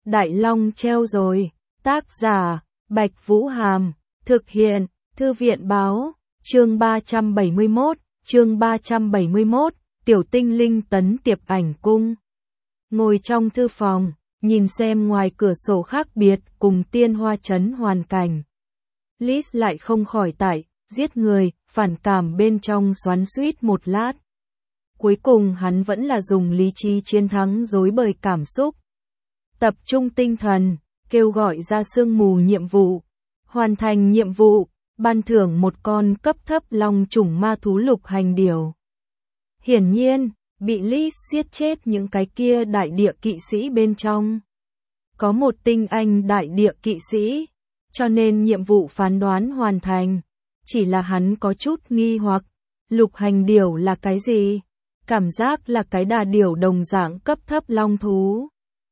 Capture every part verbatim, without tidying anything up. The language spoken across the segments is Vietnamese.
Đại Long treo rồi. Tác giả, Bạch Vũ Hàm. Thực hiện, Thư viện báo. Chương ba trăm bảy mươi mốt, chương ba trăm bảy mươi mốt, Tiểu Tinh Linh tấn tiệp ảnh cung. Ngồi trong thư phòng, nhìn xem ngoài cửa sổ khác biệt cùng Tiên Hoa Trấn hoàn cảnh. Liz lại không khỏi tại, giết người, phản cảm bên trong xoắn xuýt một lát. Cuối cùng hắn vẫn là dùng lý trí chiến thắng rối bời cảm xúc. Tập trung tinh thần, kêu gọi ra sương mù nhiệm vụ. Hoàn thành nhiệm vụ, ban thưởng một con cấp thấp long chủng ma thú lục hành điểu. Hiển nhiên, bị Liz giết chết những cái kia đại địa kỵ sĩ bên trong. Có một tinh anh đại địa kỵ sĩ, cho nên nhiệm vụ phán đoán hoàn thành. Chỉ là hắn có chút nghi hoặc, lục hành điểu là cái gì? Cảm giác là cái đà điểu đồng dạng cấp thấp long thú.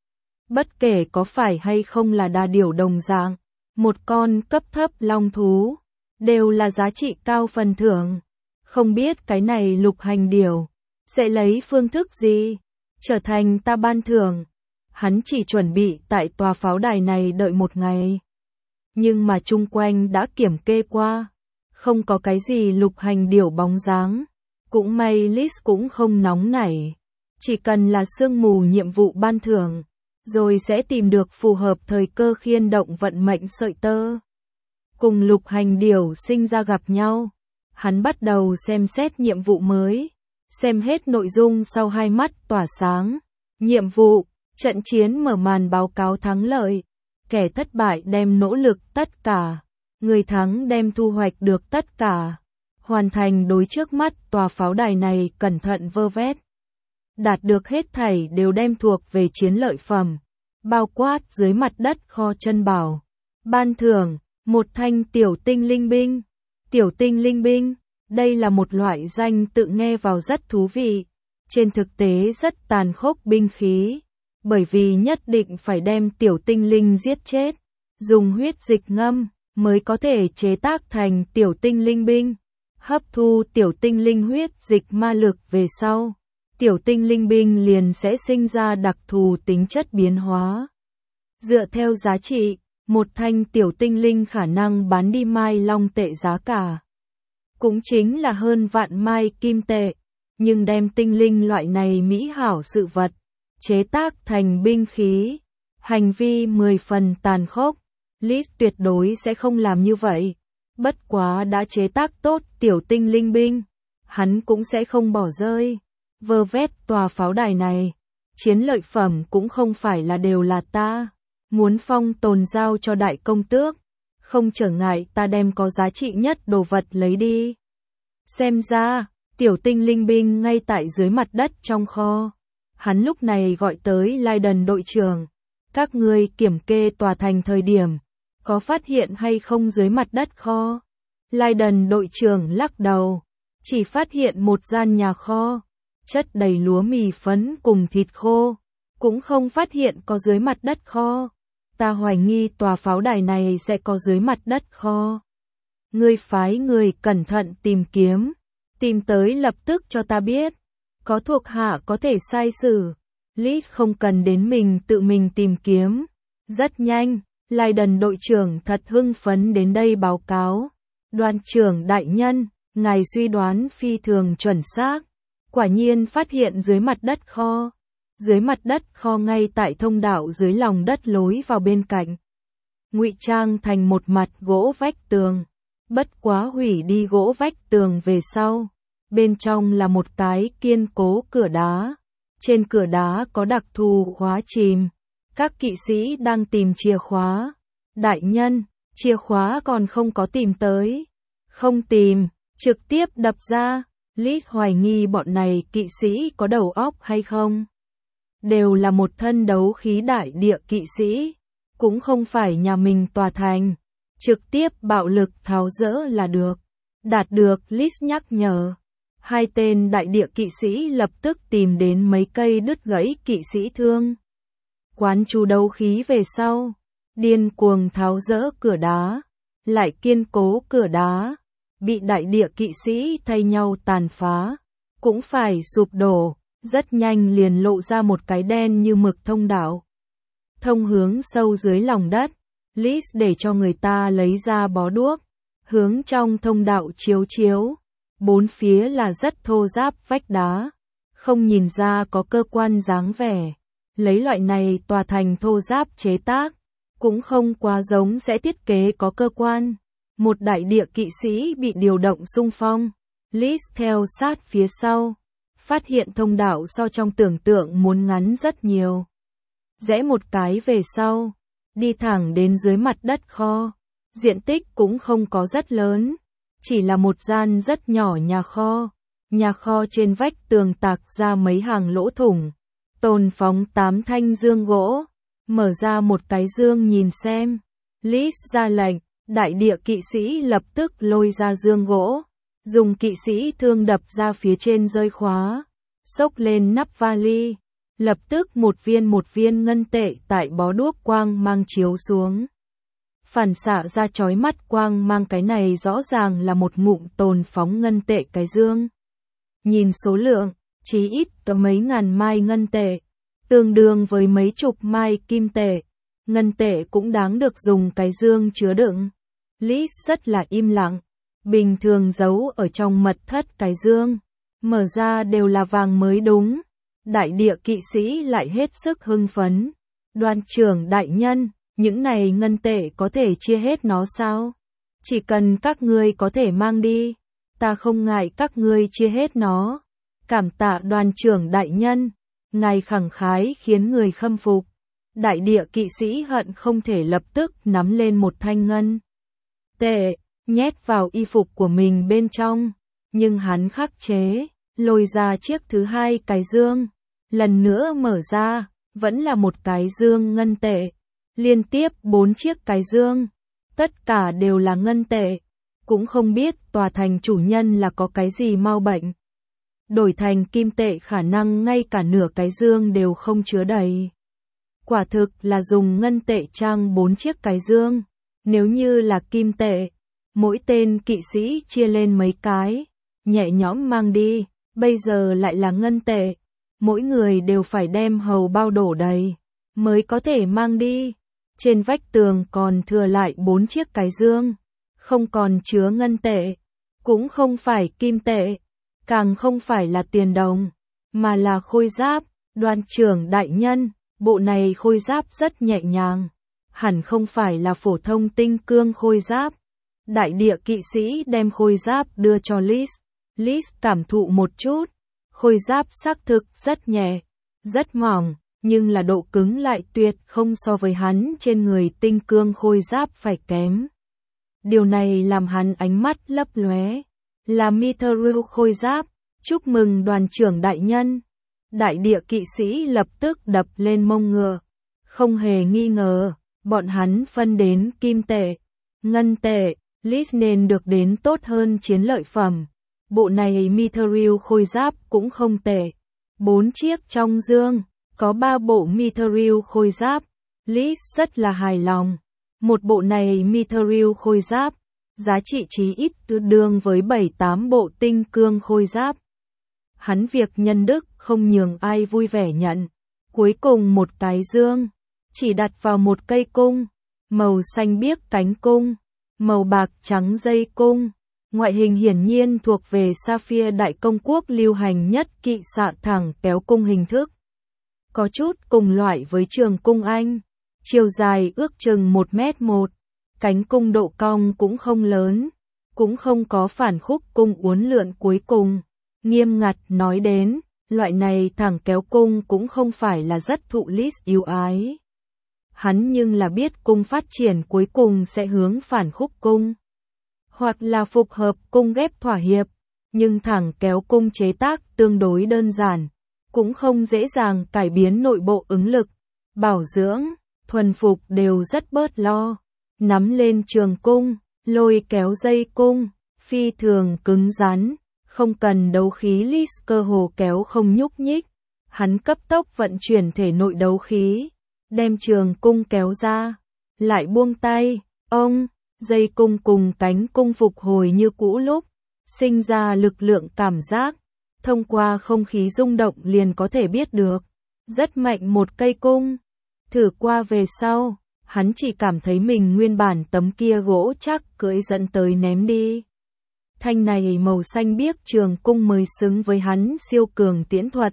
Bất kể có phải hay không là đà điểu đồng dạng, một con cấp thấp long thú, đều là giá trị cao phần thưởng. Không biết cái này lục hành điểu sẽ lấy phương thức gì trở thành ta ban thưởng. Hắn chỉ chuẩn bị tại tòa pháo đài này đợi một ngày. Nhưng mà chung quanh đã kiểm kê qua, không có cái gì lục hành điểu bóng dáng. Cũng may Liz cũng không nóng nảy, chỉ cần là sương mù nhiệm vụ ban thưởng, rồi sẽ tìm được phù hợp thời cơ khiên động vận mệnh sợi tơ. Cùng lục hành điểu sinh ra gặp nhau, hắn bắt đầu xem xét nhiệm vụ mới, xem hết nội dung sau hai mắt tỏa sáng. Nhiệm vụ, trận chiến mở màn báo cáo thắng lợi, kẻ thất bại đem nỗ lực tất cả, người thắng đem thu hoạch được tất cả. Hoàn thành đối trước mắt tòa pháo đài này cẩn thận vơ vét. Đạt được hết thảy đều đem thuộc về chiến lợi phẩm, bao quát dưới mặt đất kho chân bảo. Ban thưởng, một thanh tiểu tinh linh binh. Tiểu tinh linh binh, đây là một loại danh tự nghe vào rất thú vị, trên thực tế rất tàn khốc binh khí, bởi vì nhất định phải đem tiểu tinh linh giết chết, dùng huyết dịch ngâm mới có thể chế tác thành tiểu tinh linh binh. Hấp thu tiểu tinh linh huyết dịch ma lực về sau, tiểu tinh linh binh liền sẽ sinh ra đặc thù tính chất biến hóa. Dựa theo giá trị, một thanh tiểu tinh linh khả năng bán đi mai long tệ giá cả, cũng chính là hơn vạn mai kim tệ, nhưng đem tinh linh loại này mỹ hảo sự vật, chế tác thành binh khí, hành vi mười phần tàn khốc. Liz tuyệt đối sẽ không làm như vậy. Bất quá đã chế tác tốt tiểu tinh linh binh, hắn cũng sẽ không bỏ rơi. Vơ vét tòa pháo đài này, chiến lợi phẩm cũng không phải là đều là ta. Muốn phong tồn giao cho đại công tước, không trở ngại ta đem có giá trị nhất đồ vật lấy đi. Xem ra, tiểu tinh linh binh ngay tại dưới mặt đất trong kho. Hắn lúc này gọi tới Leiden đội trưởng. Các ngươi kiểm kê tòa thành thời điểm, có phát hiện hay không dưới mặt đất kho? Leiden đội trưởng lắc đầu, chỉ phát hiện một gian nhà kho, chất đầy lúa mì phấn cùng thịt khô, cũng không phát hiện có dưới mặt đất kho. Ta hoài nghi tòa pháo đài này sẽ có dưới mặt đất kho. Ngươi phái người cẩn thận tìm kiếm, tìm tới lập tức cho ta biết, có thuộc hạ có thể sai sử. Liz không cần đến mình tự mình tìm kiếm, rất nhanh. Leiden đội trưởng thật hưng phấn đến đây báo cáo. Đoàn trưởng đại nhân, ngài suy đoán phi thường chuẩn xác. Quả nhiên phát hiện dưới mặt đất kho. Dưới mặt đất kho ngay tại thông đạo dưới lòng đất lối vào bên cạnh. Ngụy trang thành một mặt gỗ vách tường. Bất quá hủy đi gỗ vách tường về sau. Bên trong là một cái kiên cố cửa đá. Trên cửa đá có đặc thù khóa chìm. Các kỵ sĩ đang tìm chìa khóa. Đại nhân, chìa khóa còn không có tìm tới. Không tìm, trực tiếp đập ra. Liz hoài nghi bọn này kỵ sĩ có đầu óc hay không. Đều là một thân đấu khí đại địa kỵ sĩ. Cũng không phải nhà mình tòa thành. Trực tiếp bạo lực tháo dỡ là được. Đạt được Liz nhắc nhở. Hai tên đại địa kỵ sĩ lập tức tìm đến mấy cây đứt gãy kỵ sĩ thương. Quán chú đấu khí về sau, điên cuồng tháo dỡ cửa đá, lại kiên cố cửa đá, bị đại địa kỵ sĩ thay nhau tàn phá, cũng phải sụp đổ, rất nhanh liền lộ ra một cái đen như mực thông đạo. thông hướng sâu dưới lòng đất. Lis để cho người ta lấy ra bó đuốc, hướng trong thông đạo chiếu chiếu. Bốn phía là rất thô ráp vách đá, không nhìn ra có cơ quan dáng vẻ. Lấy loại này tòa thành thô ráp chế tác, cũng không quá giống sẽ thiết kế có cơ quan. Một đại địa kỵ sĩ bị điều động xung phong. Lis theo sát phía sau, phát hiện thông đạo so trong tưởng tượng muốn ngắn rất nhiều. Rẽ một cái về sau, đi thẳng đến dưới mặt đất kho. Diện tích cũng không có rất lớn, chỉ là một gian rất nhỏ nhà kho. Nhà kho trên vách tường tạc ra mấy hàng lỗ thủng, tồn phóng tám thanh dương gỗ. Mở ra một cái dương nhìn xem. Lis ra lệnh, đại địa kỵ sĩ lập tức lôi ra dương gỗ, dùng kỵ sĩ thương đập ra phía trên rơi khóa, xốc lên nắp vali. Lập tức một viên một viên ngân tệ tại bó đuốc quang mang chiếu xuống. Phản xạ ra chói mắt quang mang, cái này rõ ràng là một ngụm tồn phóng ngân tệ cái dương. Nhìn số lượng, chí ít có mấy ngàn mai ngân tệ, tương đương với mấy chục mai kim tệ. Ngân tệ cũng đáng được dùng cái dương chứa đựng. Lis rất là im lặng, bình thường giấu ở trong mật thất cái dương, mở ra đều là vàng mới đúng. Đại địa kỵ sĩ lại hết sức hưng phấn. Đoàn trưởng đại nhân, những này ngân tệ có thể chia hết nó sao? Chỉ cần các ngươi có thể mang đi, ta không ngại các ngươi chia hết nó. Cảm tạ đoàn trưởng đại nhân, ngài khẳng khái khiến người khâm phục. Đại địa kỵ sĩ hận không thể lập tức nắm lên một thanh ngân tệ, nhét vào y phục của mình bên trong. Nhưng hắn khắc chế, lôi ra chiếc thứ hai cái dương. Lần nữa mở ra, vẫn là một cái dương ngân tệ. Liên tiếp bốn chiếc cái dương, tất cả đều là ngân tệ. Cũng không biết tòa thành chủ nhân là có cái gì mau bệnh. Đổi thành kim tệ khả năng ngay cả nửa cái dương đều không chứa đầy. Quả thực là dùng ngân tệ trang bốn chiếc cái dương. Nếu như là kim tệ, mỗi tên kỵ sĩ chia lên mấy cái, nhẹ nhõm mang đi. Bây giờ lại là ngân tệ, mỗi người đều phải đem hầu bao đổ đầy mới có thể mang đi. Trên vách tường còn thừa lại bốn chiếc cái dương, không còn chứa ngân tệ, cũng không phải kim tệ, càng không phải là tiền đồng, mà là khôi giáp. Đoàn trưởng đại nhân, bộ này khôi giáp rất nhẹ nhàng, hẳn không phải là phổ thông tinh cương khôi giáp. Đại địa kỵ sĩ đem khôi giáp đưa cho Lis. Lis cảm thụ một chút, khôi giáp xác thực rất nhẹ, rất mỏng, nhưng là độ cứng lại tuyệt không so với hắn trên người tinh cương khôi giáp phải kém. Điều này làm hắn ánh mắt lấp lóe. Là Mithril khôi giáp, chúc mừng đoàn trưởng đại nhân. Đại địa kỵ sĩ lập tức đập lên mông ngựa. Không hề nghi ngờ, bọn hắn phân đến kim tệ, ngân tệ, Lis nên được đến tốt hơn chiến lợi phẩm. Bộ này Mithril khôi giáp cũng không tệ. Bốn chiếc trong dương, có ba bộ Mithril khôi giáp. Lis rất là hài lòng. Một bộ này Mithril khôi giáp, giá trị chí ít tương đương với bảy tám bộ tinh cương khôi giáp. Hắn việc nhân đức không nhường ai vui vẻ nhận. Cuối cùng một cái dương, chỉ đặt vào một cây cung, màu xanh biếc cánh cung, màu bạc trắng dây cung. Ngoại hình hiển nhiên thuộc về Sapphire Đại Công Quốc lưu hành nhất kỵ xạ thẳng kéo cung hình thức. Có chút cùng loại với trường cung Anh, chiều dài ước chừng một mét một, cánh cung độ cong cũng không lớn, cũng không có phản khúc cung uốn lượn cuối cùng. Nghiêm ngặt nói đến, loại này thẳng kéo cung cũng không phải là rất thụ Lis yêu ái. Hắn nhưng là biết cung phát triển cuối cùng sẽ hướng phản khúc cung, hoặc là phục hợp cung ghép thỏa hiệp, nhưng thẳng kéo cung chế tác tương đối đơn giản, cũng không dễ dàng cải biến nội bộ ứng lực, bảo dưỡng, thuần phục đều rất bớt lo. Nắm lên trường cung, lôi kéo dây cung, phi thường cứng rắn, không cần đấu khí Lis cơ hồ kéo không nhúc nhích. Hắn cấp tốc vận chuyển thể nội đấu khí, đem trường cung kéo ra, lại buông tay, ông, dây cung cùng cánh cung phục hồi như cũ lúc, sinh ra lực lượng cảm giác, thông qua không khí rung động liền có thể biết được, rất mạnh một cây cung. Thử qua về sau, hắn chỉ cảm thấy mình nguyên bản tấm kia gỗ chắc cưỡi dẫn tới ném đi. Thanh này màu xanh biếc trường cung mới xứng với hắn siêu cường tiễn thuật.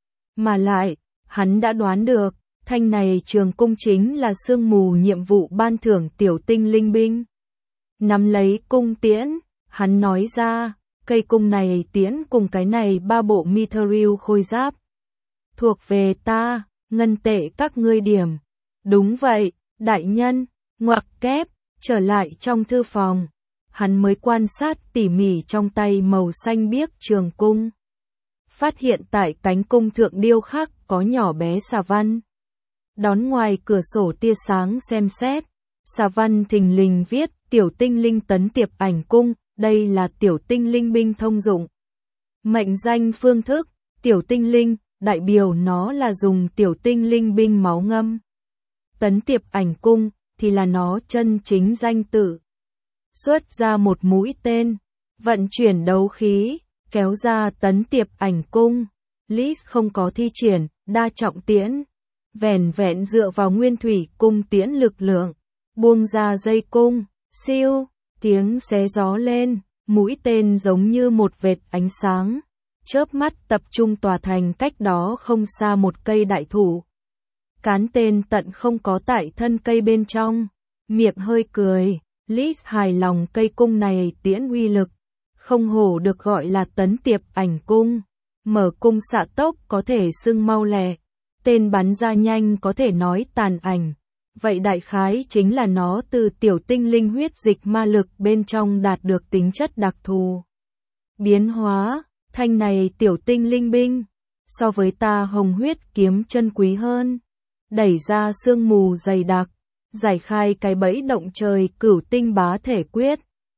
Mà lại, hắn đã đoán được, thanh này trường cung chính là sương mù nhiệm vụ ban thưởng tiểu tinh linh binh. Nắm lấy cung tiễn, hắn nói ra, cây cung này tiễn cùng cái này ba bộ mithril khôi giáp. Thuộc về ta, ngân tệ các ngươi điểm. Đúng vậy, đại nhân, ngoặc kép, trở lại trong thư phòng. Hắn mới quan sát tỉ mỉ trong tay màu xanh biếc trường cung. Phát hiện tại cánh cung thượng điêu khắc có nhỏ bé xà văn. Đón ngoài cửa sổ tia sáng xem xét, xà văn thình lình viết tiểu tinh linh tấn tiệp ảnh cung, đây là tiểu tinh linh binh thông dụng. Mệnh danh phương thức, tiểu tinh linh, đại biểu nó là dùng tiểu tinh linh binh máu ngâm. Tấn tiệp ảnh cung, thì là nó chân chính danh tự. Xuất ra một mũi tên, vận chuyển đấu khí, kéo ra tấn tiệp ảnh cung. Lis không có thi triển, đa trọng tiễn. Vẻn vẹn dựa vào nguyên thủy cung tiễn lực lượng. Buông ra dây cung, siêu, tiếng xé gió lên, mũi tên giống như một vệt ánh sáng. Chớp mắt tập trung tòa thành cách đó không xa một cây đại thụ. Cán tên tận không có tại thân cây bên trong. Miệng hơi cười, Lis hài lòng cây cung này tiễn uy lực. Không hổ được gọi là tấn tiệp ảnh cung. Mở cung xạ tốc có thể xưng mau lẹ. Tên bắn ra nhanh có thể nói tàn ảnh. Vậy đại khái chính là nó từ tiểu tinh linh huyết dịch ma lực bên trong đạt được tính chất đặc thù. Biến hóa, thanh này tiểu tinh linh binh, so với ta hồng huyết kiếm chân quý hơn. Đẩy ra sương mù dày đặc, giải khai cái bẫy động trời cửu tinh bá thể quyết.